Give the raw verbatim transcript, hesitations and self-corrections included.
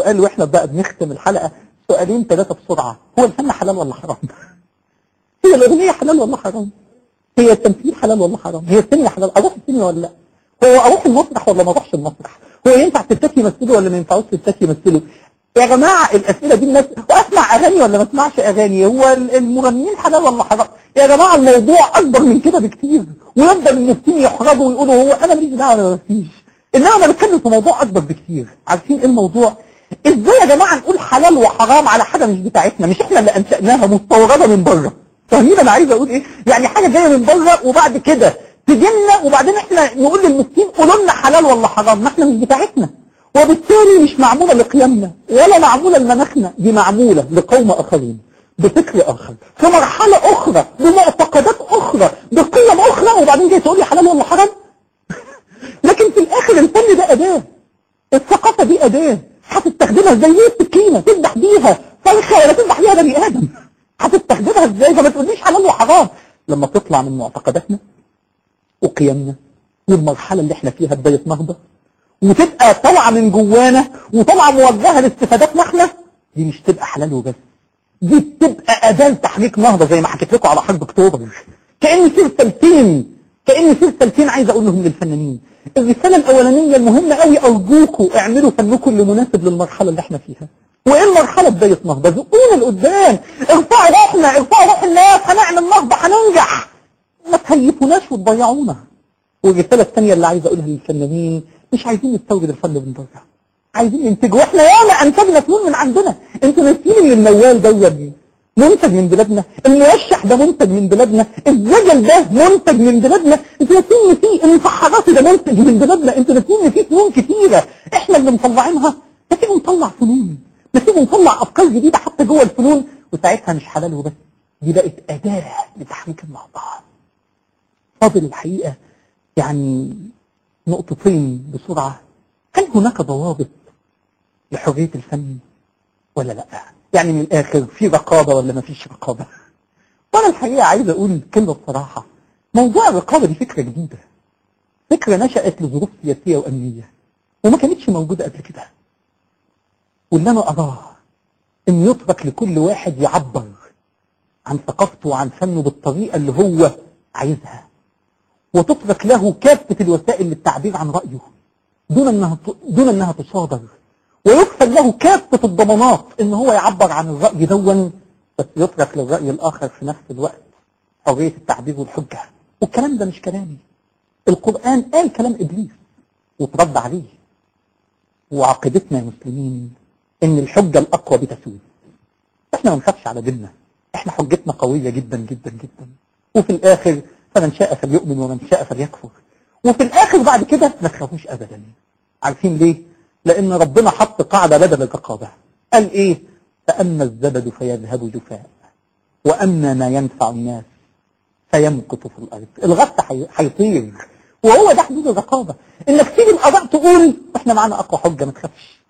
سؤال واحنا بقى بنختم الحلقة، سؤالين ثلاثة بسرعة. هو الفن حلال ولا حرام؟ هي الأغنية حلال ولا حرام؟ هي التمثيل حلال ولا حرام؟ هي السينما حلال؟ أروح السينما ولا لا؟ هو أروح المسرح ولا ما أروحش المسرح؟ هو ينفع ستات يمثلوا ولا ما ينفعوش ستات يمثلوا؟ يا جماعة الأسئلة دي الناس، وأسمع أغاني ولا ما أسمعش أغاني؟ هو المغنيين حلال ولا حرام؟ يا جماعة الموضوع أكبر من كده بكتير، ويبدأ المفتين يحرجوا ويقولوا هو أنا ماليش دعوة ولا مفيش. إنما أنا بتكلم في موضوع أكبر بكتير. عارفين إيه الموضوع؟ إزاي يا جماعة نقول حلال وحرام على حاجة مش بتاعتنا، مش إحنا اللي أنشأناها، مستوردة من بره؟ فاهمين أنا عايز أقول إيه؟ يعني حاجة جاية من بره وبعد كده تجينا، وبعدين إحنا نقول للمسكين قولوا لنا حلال ولا حرام، ما إحنا مش بتاعتنا. وبالتالي مش معمولة لقيمنا ولا معمولة لمناخنا، دي معمولة لقوم آخرين بفكر آخر في مرحلة أخرى بمعتقدات أخرى بقيم أخرى، وبعدين جاي تقول لي حلال ولا حرام؟ لكن في الآخر الفن ده أداة، الثقافة دي أداة هتستخدمها زي السكينة تذبح بيها فرخة ولا تذبح بيها بني آدم، هتستخدمها ازاي؟ فما تقوليش حلال وحرام لما تطلع من معتقداتنا وقيمنا والمرحلة اللي احنا فيها بداية نهضة، وتبقى طالعة من جوانا وطالعة موجهة لاستفاداتنا احنا، دي مش تبقى حلال وبس، دي بتبقى أداة تحريك نهضة زي ما حكيت لكم على حرب أكتوبر. كأن في رسالتين، كأن في رسالتين عايز أقول لهم للفنانين. الرسالة الأولانية المهمة قوي، أرجوكوا اعملوا فنكم اللي مناسب للمرحلة اللي احنا فيها. وإيه المرحلة؟ بداية نهضة، زقونا لقدام، ارفعوا روحنا، ارفعوا روح الناس، هنعمل نهضة، هننجح، ما تهيفوناش وتضيعونا. والرسالة الثانية اللي عايز أقولها للفنانين، مش عايزين نستورد الفن من بره، عايزين ننتجه. واحنا ياما انتجنا فنون من عندنا. انتوا ناسيين ان الموال ده منتج من بلادنا، المرشح ده منتج من بلادنا، الزجل ده منتج من بلادنا، انتوا ناسيين ان في المسحرات ده منتج من بلادنا، انتوا ناسيين ان في فنون كتيره احنا اللي مطلعينها. نسيبوا نطلع فنون، نسيبوا نطلع افكار جديده حتى جوه الفنون، وساعتها مش حلال وبس، دي بقت اداه لتحريك النهضه. فاضل الحقيقه يعني نقطتين بسرعه. هل هناك ضوابط لحريه الفن ولا لا؟ يعني من الآخر في رقابة ولا ما فيش رقابة؟ وأنا الحقيقة عايز أقول كلمة بصراحة، موضوع الرقابة دي فكرة جديدة، فكرة نشأت لظروف سياسية وأمنية وما كانتش موجودة قبل كده. واللي أنا أراه إن يترك لكل واحد يعبر عن ثقافته وعن فنه بالطريقة اللي هو عايزها، وتترك له كافة الوسائل للتعبير عن رأيه دون أنها دون أنها تصادر، ويكفل له كافة الضمانات ان هو يعبر عن الرأي دون، بس يترك للرأي الآخر في نفس الوقت حرية التعبير والحجة. والكلام ده مش كلامي، القرآن قال كلام إبليس وترد عليه. وعقيدتنا يا مسلمين ان الحجة الأقوى بتسود. احنا ما نخافش على ديننا، احنا حجتنا قوية جدا جدا جدا. وفي الآخر فمن شاء فليؤمن ومن شاء فليكفر. وفي الآخر بعد كده ما تخافوش أبدا. عارفين ليه؟ لأن ربنا حط قاعدة بدل الرقابة، قال إيه؟ فأما الزبد فيذهب جفاء وأما ما ينفع الناس فيمكث في الأرض. الغث هيطير، وهو ده حدود الرقابة، إنك تيجي القضاء تقول إحنا معانا أقوى حجة ما تخافش،